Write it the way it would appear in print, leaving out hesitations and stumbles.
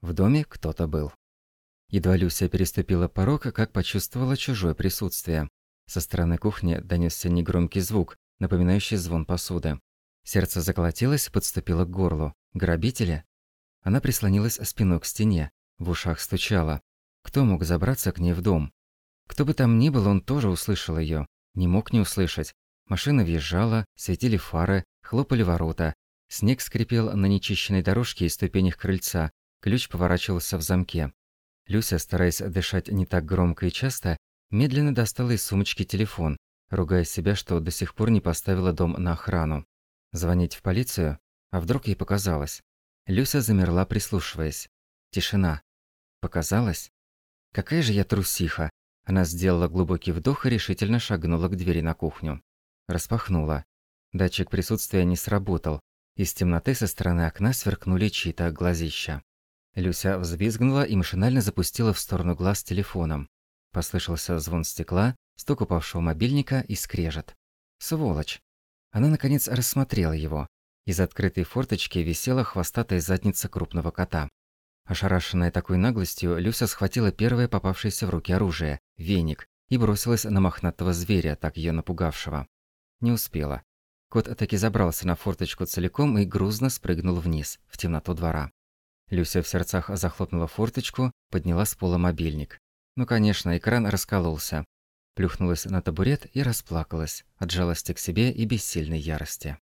В доме кто-то был. Едва Люся переступила порог, как почувствовала чужое присутствие. Со стороны кухни донесся негромкий звук, напоминающий звон посуды. Сердце заколотилось, подступило к горлу. Грабители? Она прислонилась спиной к стене, в ушах стучало. Кто мог забраться к ней в дом? Кто бы там ни был, он тоже услышал ее. Не мог не услышать. Машина въезжала, светили фары, хлопали ворота. Снег скрипел на нечищенной дорожке и ступенях крыльца. Ключ поворачивался в замке. Люся, стараясь дышать не так громко и часто, медленно достала из сумочки телефон, ругая себя, что до сих пор не поставила дом на охрану. Звонить в полицию? А вдруг ей показалось? Люся замерла, прислушиваясь. Тишина. Показалось? Какая же я трусиха! Она сделала глубокий вдох и решительно шагнула к двери на кухню. Распахнула. Датчик присутствия не сработал. Из темноты со стороны окна сверкнули чьи-то глазища. Люся взвизгнула и машинально запустила в сторону глаз телефоном. Послышался звон стекла, стук упавшего мобильника и скрежет. Сволочь! Она, наконец, рассмотрела его. Из открытой форточки висела хвостатая задница крупного кота. Ошарашенная такой наглостью, Люся схватила первое попавшееся в руки оружие – веник, и бросилась на мохнатого зверя, так ее напугавшего. Не успела. Кот таки забрался на форточку целиком и грузно спрыгнул вниз, в темноту двора. Люся в сердцах захлопнула форточку, подняла с пола мобильник. Ну, конечно, экран раскололся. Плюхнулась на табурет и расплакалась от жалости к себе и бессильной ярости.